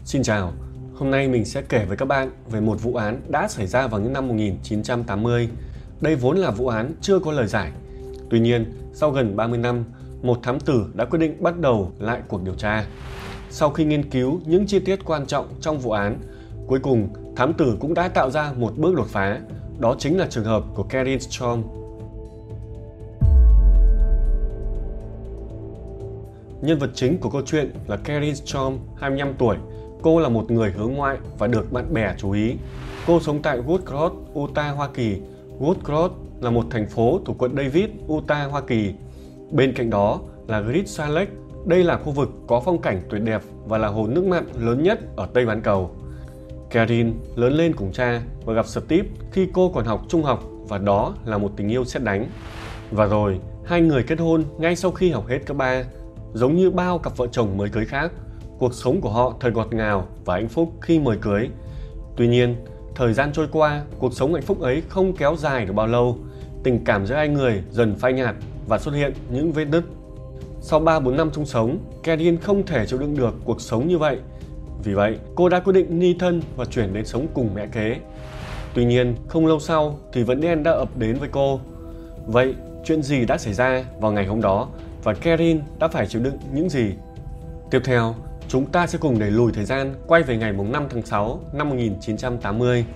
Xin chào, hôm nay mình sẽ kể với các bạn về một vụ án đã xảy ra vào những năm 1980. Đây vốn là vụ án chưa có lời giải. Tuy nhiên, sau gần 30 năm, một thám tử đã quyết định bắt đầu lại cuộc điều tra. Sau khi nghiên cứu những chi tiết quan trọng trong vụ án, cuối cùng thám tử cũng đã tạo ra một bước đột phá. Đó chính là trường hợp của Karin Storm. Nhân vật chính của câu chuyện là Karin Storm, 25 tuổi. Cô là một người hướng ngoại và được bạn bè chú ý. Cô sống tại Woodcroft, Utah, Hoa Kỳ. Woodcroft là một thành phố thuộc quận Davis, Utah, Hoa Kỳ. Bên cạnh đó là Great Salt Lake. Đây là khu vực có phong cảnh tuyệt đẹp và là hồ nước mặn lớn nhất ở Tây bán cầu. Karin lớn lên cùng cha và gặp Steve khi cô còn học trung học, và đó là một tình yêu sét đánh. Và rồi, hai người kết hôn ngay sau khi học hết cấp 3. Giống như bao cặp vợ chồng mới cưới khác, cuộc sống của họ thật ngọt ngào và hạnh phúc khi mới cưới. Tuy nhiên, thời gian trôi qua, cuộc sống hạnh phúc ấy không kéo dài được bao lâu. Tình cảm giữa hai người dần phai nhạt và xuất hiện những vết nứt. Sau 3-4 năm chung sống, Karin không thể chịu đựng được cuộc sống như vậy. Vì vậy, cô đã quyết định ly thân và chuyển đến sống cùng mẹ kế. Tuy nhiên, không lâu sau thì vấn đen đã ập đến với cô. Vậy, chuyện gì đã xảy ra vào ngày hôm đó và Karin đã phải chịu đựng những gì? Tiếp theo, chúng ta sẽ cùng đẩy lùi thời gian quay về ngày 5 tháng 6 năm 1980.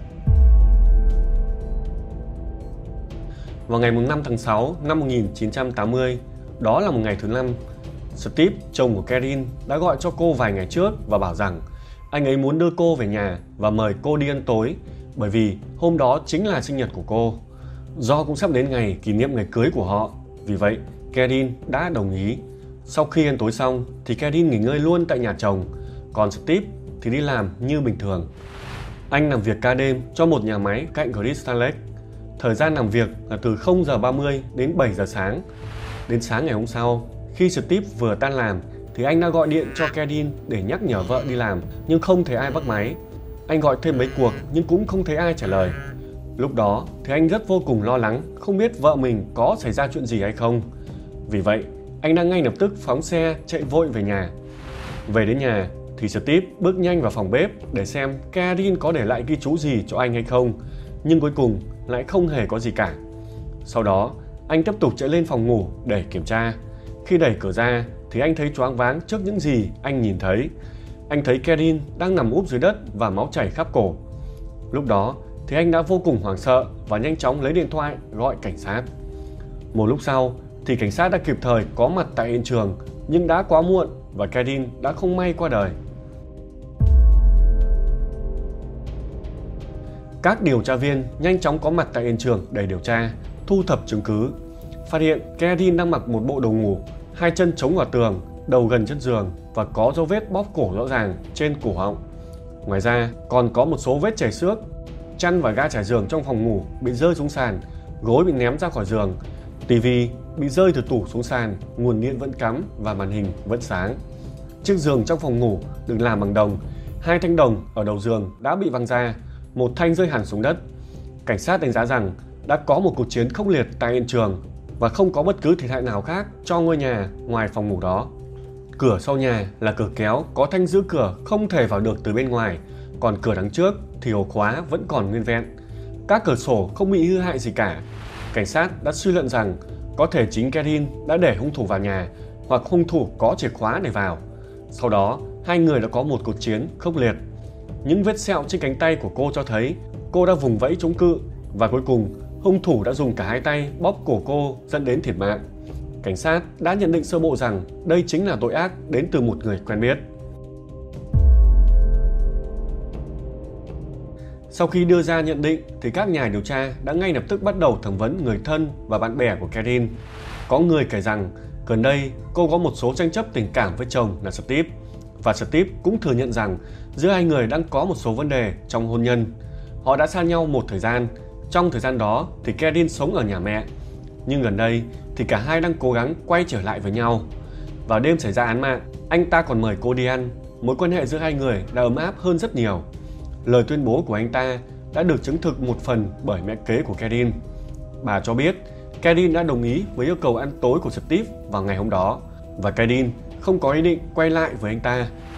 Vào ngày 5 tháng 6 năm 1980, đó là một ngày thứ Năm, Steve, chồng của Karin, đã gọi cho cô vài ngày trước và bảo rằng anh ấy muốn đưa cô về nhà và mời cô đi ăn tối, bởi vì hôm đó chính là sinh nhật của cô. Do cũng sắp đến ngày kỷ niệm ngày cưới của họ, vì vậy Karin đã đồng ý. Sau khi ăn tối xong thì Karin nghỉ ngơi luôn tại nhà chồng, còn Steve thì đi làm như bình thường. Anh làm việc ca đêm cho một nhà máy cạnh Great Salt Lake. Thời gian làm việc là từ 0 giờ 30 đến 7 giờ sáng. Đến sáng ngày hôm sau, khi Steve vừa tan làm thì anh đã gọi điện cho Karin để nhắc nhở vợ đi làm, nhưng không thấy ai bắt máy. Anh gọi thêm mấy cuộc nhưng cũng không thấy ai trả lời. Lúc đó thì anh rất vô cùng lo lắng, không biết vợ mình có xảy ra chuyện gì hay không. Vì vậy, anh đã ngay lập tức phóng xe chạy vội về nhà. Về đến nhà thì Steve bước nhanh vào phòng bếp để xem Karin có để lại ghi chú gì cho anh hay không, nhưng cuối cùng lại không hề có gì cả. Sau đó, anh tiếp tục chạy lên phòng ngủ để kiểm tra. Khi đẩy cửa ra thì anh thấy choáng váng trước những gì anh nhìn thấy. Anh thấy Karin đang nằm úp dưới đất và máu chảy khắp cổ. Lúc đó thì anh đã vô cùng hoảng sợ và nhanh chóng lấy điện thoại gọi cảnh sát. Một lúc sau thì cảnh sát đã kịp thời có mặt tại hiện trường, nhưng đã quá muộn và Karin đã không may qua đời. Các điều tra viên nhanh chóng có mặt tại hiện trường để điều tra, thu thập chứng cứ. Phát hiện Karin đang mặc một bộ đồ ngủ, hai chân chống vào tường, đầu gần chân giường và có dấu vết bóp cổ rõ ràng trên cổ họng. Ngoài ra còn có một số vết chảy xước. Chăn và ga trải giường trong phòng ngủ bị rơi xuống sàn, gối bị ném ra khỏi giường, tivi bị rơi từ tủ xuống sàn, nguồn điện vẫn cắm và màn hình vẫn sáng. Chiếc giường trong phòng ngủ được làm bằng đồng, hai thanh đồng ở đầu giường đã bị văng ra, một thanh rơi hẳn xuống đất. Cảnh sát đánh giá rằng đã có một cuộc chiến khốc liệt tại hiện trường và không có bất cứ thiệt hại nào khác cho ngôi nhà ngoài phòng ngủ đó. Cửa sau nhà là cửa kéo có thanh giữ cửa không thể vào được từ bên ngoài, còn cửa đằng trước thì ổ khóa vẫn còn nguyên vẹn. Các cửa sổ không bị hư hại gì cả. Cảnh sát đã suy luận rằng có thể chính Karin đã để hung thủ vào nhà, hoặc hung thủ có chìa khóa để vào. Sau đó, hai người đã có một cuộc chiến khốc liệt. Những vết sẹo trên cánh tay của cô cho thấy cô đã vùng vẫy chống cự, và cuối cùng hung thủ đã dùng cả hai tay bóp cổ cô dẫn đến thiệt mạng. Cảnh sát đã nhận định sơ bộ rằng đây chính là tội ác đến từ một người quen biết. Sau khi đưa ra nhận định thì các nhà điều tra đã ngay lập tức bắt đầu thẩm vấn người thân và bạn bè của Karin. Có người kể rằng gần đây cô có một số tranh chấp tình cảm với chồng là Steve, và Steve cũng thừa nhận rằng giữa hai người đang có một số vấn đề trong hôn nhân. Họ đã xa nhau một thời gian. Trong thời gian đó thì Karin sống ở nhà mẹ, nhưng gần đây thì cả hai đang cố gắng quay trở lại với nhau. Vào đêm xảy ra án mạng, anh ta còn mời cô đi ăn. Mối quan hệ giữa hai người đã ấm áp hơn rất nhiều. Lời tuyên bố của anh ta đã được chứng thực một phần bởi mẹ kế của Karin. Bà cho biết Karin đã đồng ý với yêu cầu ăn tối của Steve vào ngày hôm đó, và Karin không có ý định quay lại với anh ta.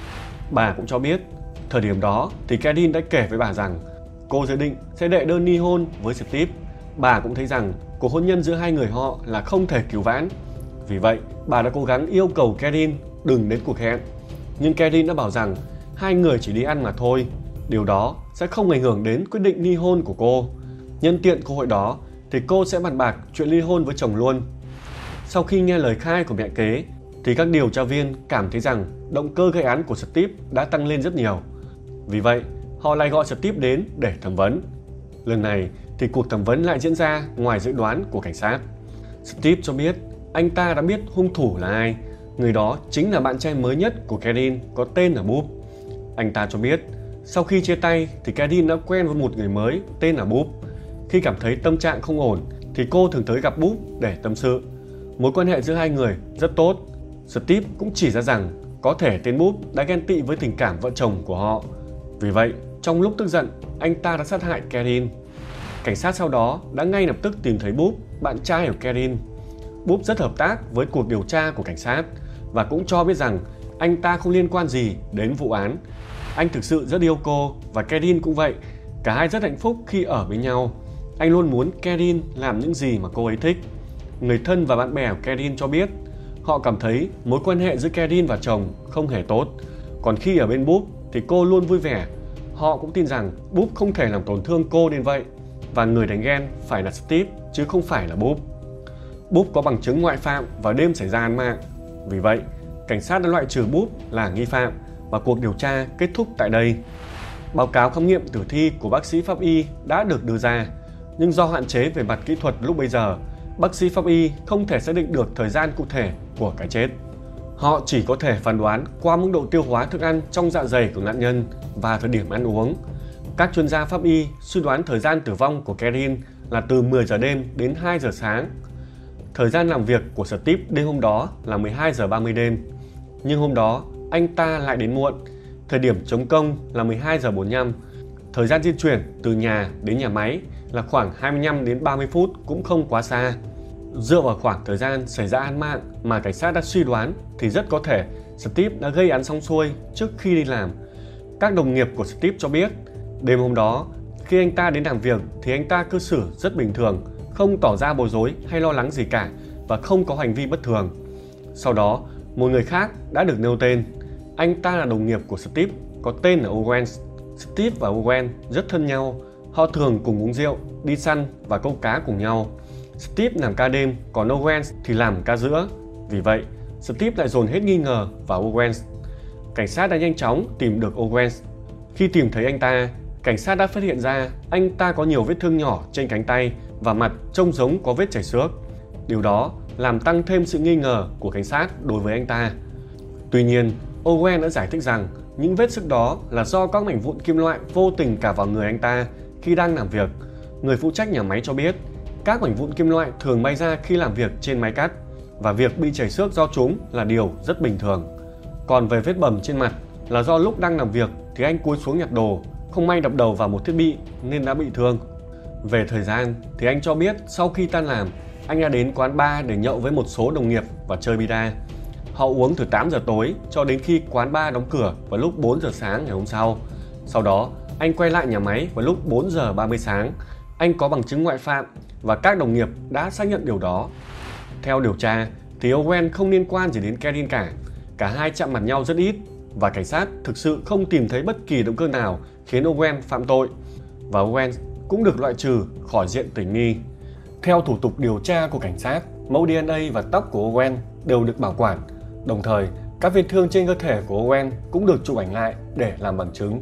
Bà cũng cho biết, thời điểm đó thì Karin đã kể với bà rằng cô dự định sẽ đệ đơn ly hôn với Steve. Bà cũng thấy rằng cuộc hôn nhân giữa hai người họ là không thể cứu vãn. Vì vậy, bà đã cố gắng yêu cầu Karin đừng đến cuộc hẹn. Nhưng Karin đã bảo rằng hai người chỉ đi ăn mà thôi. Điều đó sẽ không ảnh hưởng đến quyết định ly hôn của cô. Nhân tiện cơ hội đó thì cô sẽ bàn bạc chuyện ly hôn với chồng luôn. Sau khi nghe lời khai của mẹ kế thì các điều tra viên cảm thấy rằng động cơ gây án của Steve đã tăng lên rất nhiều. Vì vậy, họ lại gọi Steve đến để thẩm vấn. Lần này thì cuộc thẩm vấn lại diễn ra ngoài dự đoán của cảnh sát. Steve cho biết anh ta đã biết hung thủ là ai. Người đó chính là bạn trai mới nhất của Karin có tên là Bob. Anh ta cho biết sau khi chia tay thì Karin đã quen với một người mới tên là Bob. Khi cảm thấy tâm trạng không ổn thì cô thường tới gặp Bob để tâm sự. Mối quan hệ giữa hai người rất tốt. Steve cũng chỉ ra rằng có thể tên Bob đã ghen tị với tình cảm vợ chồng của họ. Vì vậy, trong lúc tức giận, anh ta đã sát hại Karin. Cảnh sát sau đó đã ngay lập tức tìm thấy Bob, bạn trai của Karin. Bob rất hợp tác với cuộc điều tra của cảnh sát và cũng cho biết rằng anh ta không liên quan gì đến vụ án. Anh thực sự rất yêu cô và Karin cũng vậy. Cả hai rất hạnh phúc khi ở với nhau. Anh luôn muốn Karin làm những gì mà cô ấy thích. Người thân và bạn bè của Karin cho biết họ cảm thấy mối quan hệ giữa Karin và chồng không hề tốt. Còn khi ở bên Bob thì cô luôn vui vẻ. Họ cũng tin rằng Bob không thể làm tổn thương cô đến vậy. Và người đánh ghen phải là Steve chứ không phải là Bob. Bob có bằng chứng ngoại phạm vào đêm xảy ra án mạng. Vì vậy, cảnh sát đã loại trừ Bob là nghi phạm và cuộc điều tra kết thúc tại đây. Báo cáo khám nghiệm tử thi của bác sĩ pháp y đã được đưa ra, nhưng do hạn chế về mặt kỹ thuật lúc bấy giờ, bác sĩ pháp y không thể xác định được thời gian cụ thể của cái chết. Họ chỉ có thể phán đoán qua mức độ tiêu hóa thức ăn trong dạ dày của nạn nhân và thời điểm ăn uống. Các chuyên gia pháp y suy đoán thời gian tử vong của Karin là từ 10 giờ đêm đến 2 giờ sáng. Thời gian làm việc của Steve đêm hôm đó là 12 giờ 30 đêm. Nhưng hôm đó, anh ta lại đến muộn. Thời điểm chấm công là 12 giờ 45. Thời gian di chuyển từ nhà đến nhà máy là khoảng 25 đến 30 phút cũng không quá xa. Dựa vào khoảng thời gian xảy ra án mạng mà cảnh sát đã suy đoán thì rất có thể Steve đã gây án xong xuôi trước khi đi làm. Các đồng nghiệp của Steve cho biết đêm hôm đó khi anh ta đến làm việc thì anh ta cư xử rất bình thường, không tỏ ra bối rối hay lo lắng gì cả và không có hành vi bất thường. Sau đó, một người khác đã được nêu tên. Anh ta là đồng nghiệp của Steve, có tên là Owen. Steve và Owen rất thân nhau. Họ thường cùng uống rượu, đi săn và câu cá cùng nhau. Steve làm ca đêm, còn Owen thì làm ca giữa. Vì vậy, Steve lại dồn hết nghi ngờ vào Owen. Cảnh sát đã nhanh chóng tìm được Owen. Khi tìm thấy anh ta, cảnh sát đã phát hiện ra anh ta có nhiều vết thương nhỏ trên cánh tay và mặt trông giống có vết chảy xước. Điều đó làm tăng thêm sự nghi ngờ của cảnh sát đối với anh ta. Tuy nhiên, Owen đã giải thích rằng những vết xước đó là do các mảnh vụn kim loại vô tình cào vào người anh ta khi đang làm việc. Người phụ trách nhà máy cho biết các mảnh vụn kim loại thường bay ra khi làm việc trên máy cắt và việc bị chảy xước do chúng là điều rất bình thường. Còn về vết bầm trên mặt là do lúc đang làm việc thì anh cúi xuống nhặt đồ, không may đập đầu vào một thiết bị nên đã bị thương. Về thời gian thì anh cho biết sau khi tan làm, anh đã đến quán bar để nhậu với một số đồng nghiệp và chơi bida. Họ uống từ 8 giờ tối cho đến khi quán bar đóng cửa vào lúc 4 giờ sáng ngày hôm sau. Sau đó, anh quay lại nhà máy vào lúc 4 giờ 30 sáng. Anh có bằng chứng ngoại phạm và các đồng nghiệp đã xác nhận điều đó. Theo điều tra, thì Owen không liên quan gì đến Karin cả. Cả hai chạm mặt nhau rất ít và cảnh sát thực sự không tìm thấy bất kỳ động cơ nào khiến Owen phạm tội. Và Owen cũng được loại trừ khỏi diện tình nghi. Theo thủ tục điều tra của cảnh sát, mẫu DNA và tóc của Owen đều được bảo quản. Đồng thời, các vết thương trên cơ thể của Owen cũng được chụp ảnh lại để làm bằng chứng.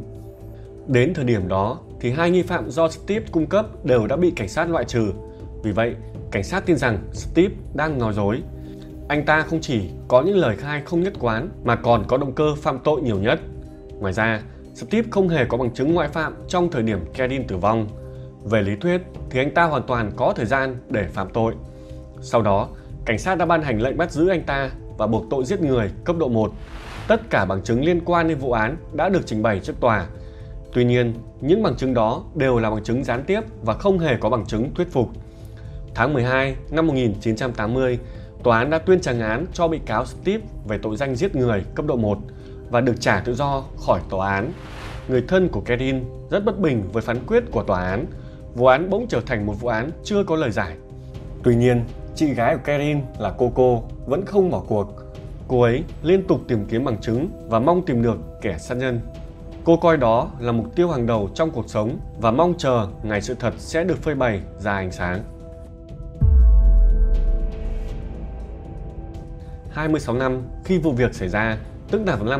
Đến thời điểm đó, thì hai nghi phạm do Steve cung cấp đều đã bị cảnh sát loại trừ. Vì vậy, cảnh sát tin rằng Steve đang nói dối. Anh ta không chỉ có những lời khai không nhất quán mà còn có động cơ phạm tội nhiều nhất. Ngoài ra, Steve không hề có bằng chứng ngoại phạm trong thời điểm Karin tử vong. Về lý thuyết thì anh ta hoàn toàn có thời gian để phạm tội. Sau đó, cảnh sát đã ban hành lệnh bắt giữ anh ta và buộc tội giết người cấp độ 1. Tất cả bằng chứng liên quan đến vụ án đã được trình bày trước tòa. Tuy nhiên, những bằng chứng đó đều là bằng chứng gián tiếp và không hề có bằng chứng thuyết phục. Tháng 12 năm 1980, tòa án đã tuyên tràng án cho bị cáo Steve về tội danh giết người cấp độ 1 và được trả tự do khỏi tòa án. Người thân của Kerin rất bất bình với phán quyết của tòa án. Vụ án bỗng trở thành một vụ án chưa có lời giải. Tuy nhiên, chị gái của Kerin là Coco vẫn không bỏ cuộc. Cô ấy liên tục tìm kiếm bằng chứng và mong tìm được kẻ sát nhân. Cô coi đó là mục tiêu hàng đầu trong cuộc sống và mong chờ ngày sự thật sẽ được phơi bày ra ánh sáng. 26 năm khi vụ việc xảy ra, tức là vào năm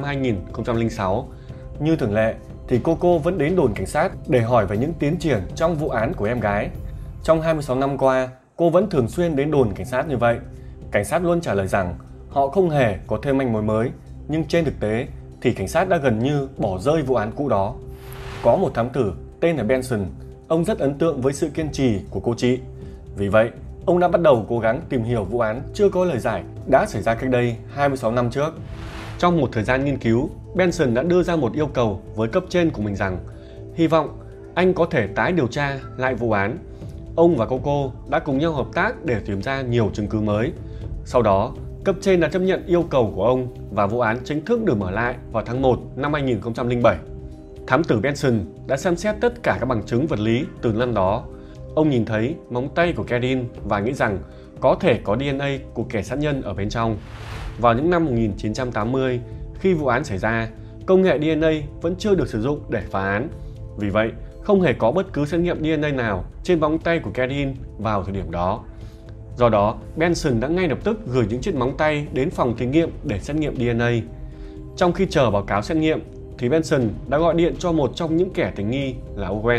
2006, như thường lệ thì Coco vẫn đến đồn cảnh sát để hỏi về những tiến triển trong vụ án của em gái. Trong 26 năm qua, cô vẫn thường xuyên đến đồn cảnh sát như vậy. Cảnh sát luôn trả lời rằng họ không hề có thêm manh mối mới, nhưng trên thực tế thì cảnh sát đã gần như bỏ rơi vụ án cũ đó. Có một thám tử tên là Benson, ông rất ấn tượng với sự kiên trì của cô chị. Vì vậy, ông đã bắt đầu cố gắng tìm hiểu vụ án chưa có lời giải đã xảy ra cách đây 26 năm trước. Trong một thời gian nghiên cứu, Benson đã đưa ra một yêu cầu với cấp trên của mình rằng hy vọng anh có thể tái điều tra lại vụ án. Ông và Coco đã cùng nhau hợp tác để tìm ra nhiều chứng cứ mới. Sau đó, cấp trên đã chấp nhận yêu cầu của ông và vụ án chính thức được mở lại vào tháng 1 năm 2007. Thám tử Benson đã xem xét tất cả các bằng chứng vật lý từ năm đó. Ông nhìn thấy móng tay của Kerin và nghĩ rằng có thể có DNA của kẻ sát nhân ở bên trong. Vào những năm 1980, khi vụ án xảy ra, công nghệ DNA vẫn chưa được sử dụng để phá án. Vì vậy, không hề có bất cứ xét nghiệm DNA nào trên móng tay của Kerin vào thời điểm đó. Do đó, Benson đã ngay lập tức gửi những chiếc móng tay đến phòng thí nghiệm để xét nghiệm DNA. Trong khi chờ báo cáo xét nghiệm, thì Benson đã gọi điện cho một trong những kẻ tình nghi là Owen.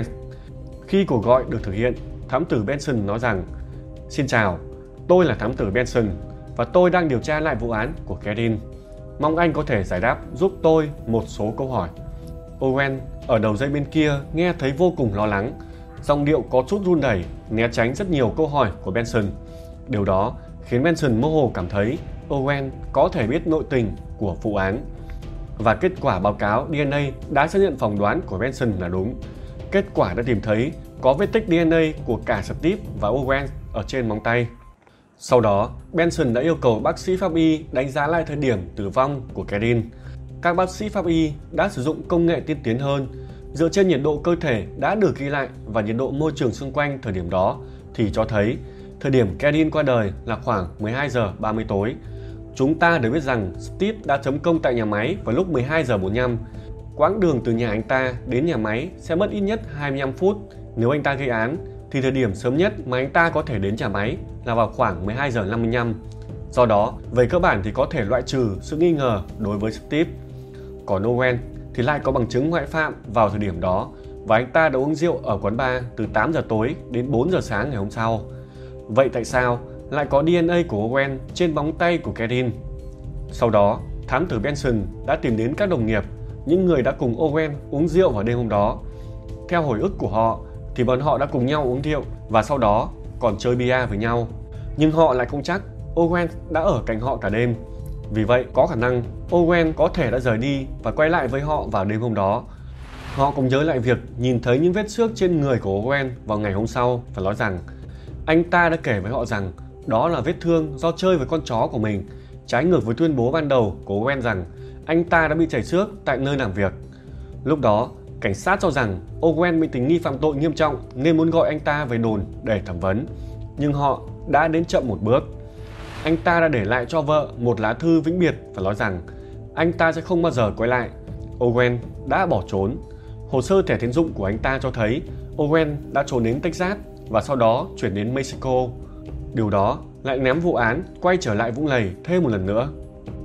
Khi cuộc gọi được thực hiện, thám tử Benson nói rằng: "Xin chào, tôi là thám tử Benson và tôi đang điều tra lại vụ án của Kerin. Mong anh có thể giải đáp giúp tôi một số câu hỏi." Owen ở đầu dây bên kia nghe thấy vô cùng lo lắng, giọng điệu có chút run rẩy, né tránh rất nhiều câu hỏi của Benson. Điều đó khiến Benson mơ hồ cảm thấy Owen có thể biết nội tình của vụ án. Và kết quả báo cáo DNA đã xác nhận phỏng đoán của Benson là đúng. Kết quả đã tìm thấy có vết tích DNA của cả Steve và Owen ở trên móng tay. Sau đó, Benson đã yêu cầu bác sĩ pháp y đánh giá lại thời điểm tử vong của Kerin. Các bác sĩ pháp y đã sử dụng công nghệ tiên tiến hơn, dựa trên nhiệt độ cơ thể đã được ghi lại và nhiệt độ môi trường xung quanh thời điểm đó thì cho thấy thời điểm Kerin qua đời là khoảng 12 giờ 30 tối. Chúng ta đều biết rằng Steve đã chấm công tại nhà máy vào lúc 12 giờ 45. Quãng đường từ nhà anh ta đến nhà máy sẽ mất ít nhất 25 phút. Nếu anh ta gây án thì thời điểm sớm nhất mà anh ta có thể đến nhà máy là vào khoảng 12 giờ 55. Do đó, về cơ bản thì có thể loại trừ sự nghi ngờ đối với Steve. Còn Owen thì lại có bằng chứng ngoại phạm vào thời điểm đó và anh ta đã uống rượu ở quán bar từ 8 giờ tối đến 4 giờ sáng ngày hôm sau. Vậy tại sao lại có DNA của Owen trên móng tay của Kerin? Sau đó, thám tử Benson đã tìm đến các đồng nghiệp, những người đã cùng Owen uống rượu vào đêm hôm đó. Theo hồi ức của họ thì bọn họ đã cùng nhau uống rượu và sau đó còn chơi bia với nhau. Nhưng họ lại không chắc Owen đã ở cạnh họ cả đêm. Vì vậy, có khả năng Owen có thể đã rời đi và quay lại với họ vào đêm hôm đó. Họ cũng nhớ lại việc nhìn thấy những vết xước trên người của Owen vào ngày hôm sau và nói rằng anh ta đã kể với họ rằng đó là vết thương do chơi với con chó của mình, trái ngược với tuyên bố ban đầu của Owen rằng anh ta đã bị chảy xước tại nơi làm việc. Lúc đó, cảnh sát cho rằng Owen bị tình nghi phạm tội nghiêm trọng nên muốn gọi anh ta về đồn để thẩm vấn. Nhưng họ đã đến chậm một bước. Anh ta đã để lại cho vợ một lá thư vĩnh biệt và nói rằng anh ta sẽ không bao giờ quay lại. Owen đã bỏ trốn. Hồ sơ thẻ tín dụng của anh ta cho thấy Owen đã trốn đến Texas và sau đó chuyển đến Mexico. Điều đó lại ném vụ án quay trở lại vũng lầy thêm một lần nữa.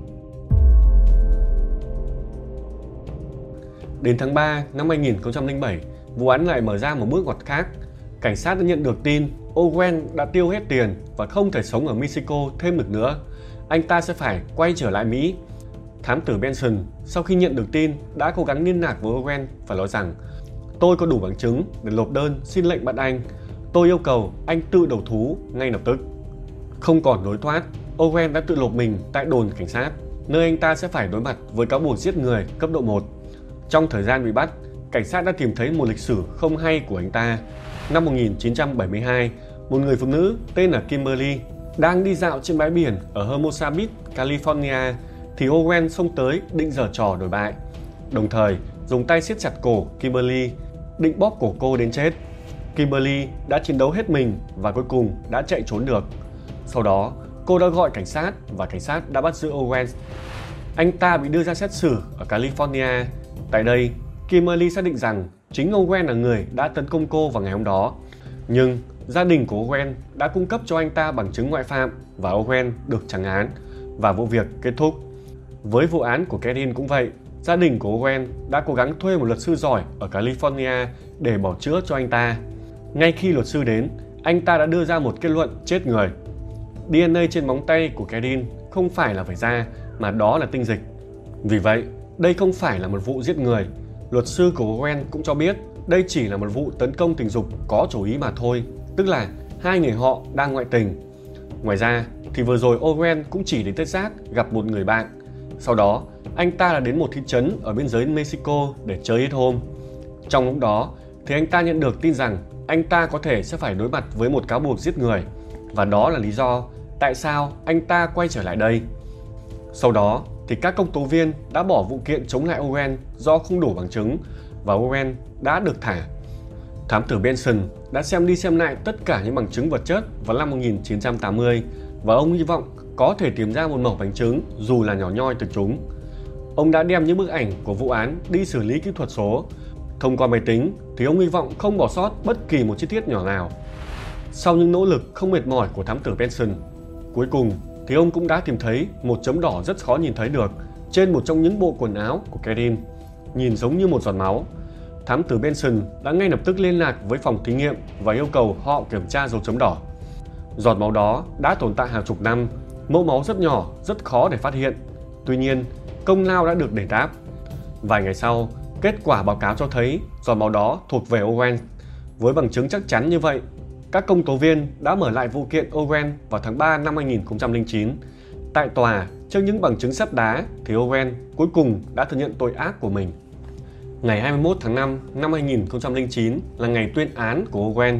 Đến tháng 3 năm 2007, vụ án lại mở ra một bước ngoặt khác. Cảnh sát đã nhận được tin Owen đã tiêu hết tiền và không thể sống ở Mexico thêm được nữa. Anh ta sẽ phải quay trở lại Mỹ. Thám tử Benson sau khi nhận được tin đã cố gắng liên lạc với Owen và nói rằng tôi có đủ bằng chứng để nộp đơn xin lệnh bắt anh. Tôi yêu cầu anh tự đầu thú ngay lập tức. Không còn lối thoát, Owen đã tự nộp mình tại đồn cảnh sát, nơi anh ta sẽ phải đối mặt với cáo buộc giết người cấp độ 1. Trong thời gian bị bắt, cảnh sát đã tìm thấy một lịch sử không hay của anh ta. Năm 1972, một người phụ nữ tên là Kimberly đang đi dạo trên bãi biển ở Hermosa Beach, California thì Owen xông tới định giở trò đổi bại, đồng thời dùng tay siết chặt cổ Kimberly, định bóp cổ cô đến chết. Kimberly đã chiến đấu hết mình và cuối cùng đã chạy trốn được. Sau đó, cô đã gọi cảnh sát và cảnh sát đã bắt giữ Owen. Anh ta bị đưa ra xét xử ở California. Tại đây, Kimberly xác định rằng chính Owen là người đã tấn công cô vào ngày hôm đó. Nhưng gia đình của Owen đã cung cấp cho anh ta bằng chứng ngoại phạm và Owen được trắng án và vụ việc kết thúc. Với vụ án của Kerin cũng vậy, gia đình của Owen đã cố gắng thuê một luật sư giỏi ở California để bào chữa cho anh ta. Ngay khi luật sư đến, anh ta đã đưa ra một kết luận chết người. DNA trên móng tay của Kerin không phải là vảy da mà đó là tinh dịch. Vì vậy, đây không phải là một vụ giết người. Luật sư của Owen cũng cho biết đây chỉ là một vụ tấn công tình dục có chủ ý mà thôi, tức là hai người họ đang ngoại tình. Ngoài ra thì vừa rồi Owen cũng chỉ đến Texas gặp một người bạn. Sau đó, anh ta đã đến một thị trấn ở biên giới Mexico để chơi ít hôm. Trong lúc đó thì anh ta nhận được tin rằng anh ta có thể sẽ phải đối mặt với một cáo buộc giết người, và đó là lý do tại sao anh ta quay trở lại đây. Sau đó thì các công tố viên đã bỏ vụ kiện chống lại Owen do không đủ bằng chứng và Owen đã được thả. Thám tử Benson đã xem đi xem lại tất cả những bằng chứng vật chất vào năm 1980 và ông hy vọng có thể tìm ra một mẩu bằng chứng dù là nhỏ nhoi từ chúng. Ông đã đem những bức ảnh của vụ án đi xử lý kỹ thuật số. Thông qua máy tính thì ông hy vọng không bỏ sót bất kỳ một chi tiết nhỏ nào. Sau những nỗ lực không mệt mỏi của thám tử Benson, cuối cùng thì ông cũng đã tìm thấy một chấm đỏ rất khó nhìn thấy được trên một trong những bộ quần áo của Kerin, nhìn giống như một giọt máu. Thám tử Benson đã ngay lập tức liên lạc với phòng thí nghiệm và yêu cầu họ kiểm tra dấu chấm đỏ. Giọt máu đó đã tồn tại hàng chục năm, mẫu máu rất nhỏ, rất khó để phát hiện. Tuy nhiên, công lao đã được đền đáp. Vài ngày sau, kết quả báo cáo cho thấy giọt máu đó thuộc về Owen. Với bằng chứng chắc chắn như vậy, các công tố viên đã mở lại vụ kiện Owen vào tháng 3 năm 2009. Tại tòa, trước những bằng chứng sắt đá, thì Owen cuối cùng đã thừa nhận tội ác của mình. Ngày 21 tháng 5 năm 2009 là ngày tuyên án của Owen.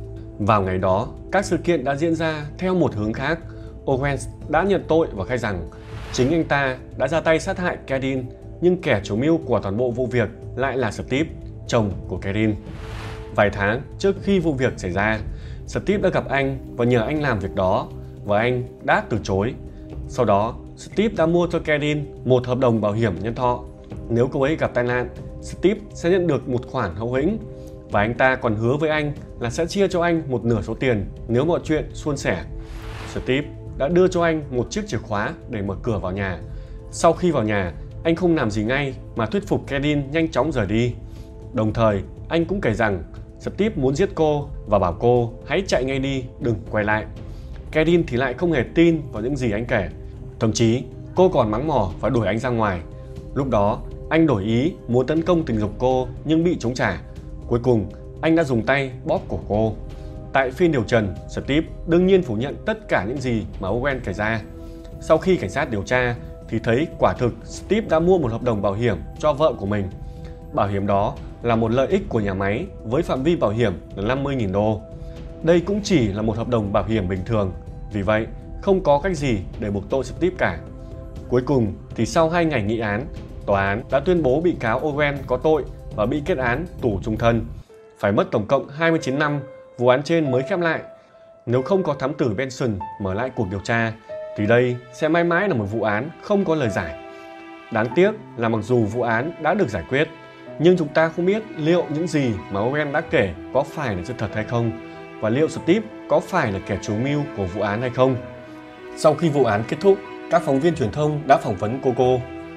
Vào ngày đó, các sự kiện đã diễn ra theo một hướng khác. Owen đã nhận tội và khai rằng chính anh ta đã ra tay sát hại Kerin, nhưng kẻ chủ mưu của toàn bộ vụ việc lại là Steve, chồng của Kerin. Vài tháng trước khi vụ việc xảy ra, Steve đã gặp anh và nhờ anh làm việc đó, và anh đã từ chối. Sau đó, Steve đã mua cho Kerin một hợp đồng bảo hiểm nhân thọ. Nếu cô ấy gặp tai nạn, Steve sẽ nhận được một khoản hậu hĩnh, và anh ta còn hứa với anh là sẽ chia cho anh một nửa số tiền nếu mọi chuyện suôn sẻ. Steve đã đưa cho anh một chiếc chìa khóa để mở cửa vào nhà. Sau khi vào nhà, anh không làm gì ngay mà thuyết phục Kerin nhanh chóng rời đi. Đồng thời, anh cũng kể rằng Steve muốn giết cô và bảo cô hãy chạy ngay đi, đừng quay lại. Kerin thì lại không hề tin vào những gì anh kể. Thậm chí, cô còn mắng mỏ và đuổi anh ra ngoài. Lúc đó, anh đổi ý muốn tấn công tình dục cô nhưng bị chống trả. Cuối cùng, anh đã dùng tay bóp cổ cô. Tại phiên điều trần, Steve đương nhiên phủ nhận tất cả những gì mà Owen kể ra. Sau khi cảnh sát điều tra thì thấy quả thực Steve đã mua một hợp đồng bảo hiểm cho vợ của mình. Bảo hiểm đó là một lợi ích của nhà máy với phạm vi bảo hiểm là 50.000 đô. Đây cũng chỉ là một hợp đồng bảo hiểm bình thường, vì vậy không có cách gì để buộc tội Steve cả. Cuối cùng thì sau 2 ngày nghị án, tòa án đã tuyên bố bị cáo Owen có tội và bị kết án tù chung thân. Phải mất tổng cộng 29 năm, vụ án trên mới khép lại. Nếu không có thám tử Benson mở lại cuộc điều tra, thì đây sẽ mãi mãi là một vụ án không có lời giải. Đáng tiếc là mặc dù vụ án đã được giải quyết, nhưng chúng ta không biết liệu những gì mà Owen đã kể có phải là sự thật hay không, và liệu Steve có phải là kẻ chủ mưu của vụ án hay không. Sau khi vụ án kết thúc, các phóng viên truyền thông đã phỏng vấn Coco.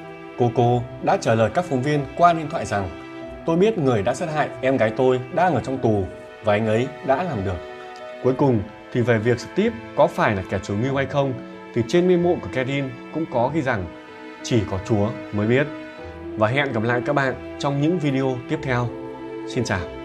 Coco đã trả lời các phóng viên qua điện thoại rằng: "Tôi biết người đã sát hại em gái tôi đang ở trong tù và anh ấy đã làm được." Cuối cùng thì về việc Steve có phải là kẻ chủ mưu hay không thì trên memo của Kerin cũng có ghi rằng chỉ có Chúa mới biết. Và hẹn gặp lại các bạn trong những video tiếp theo. Xin chào.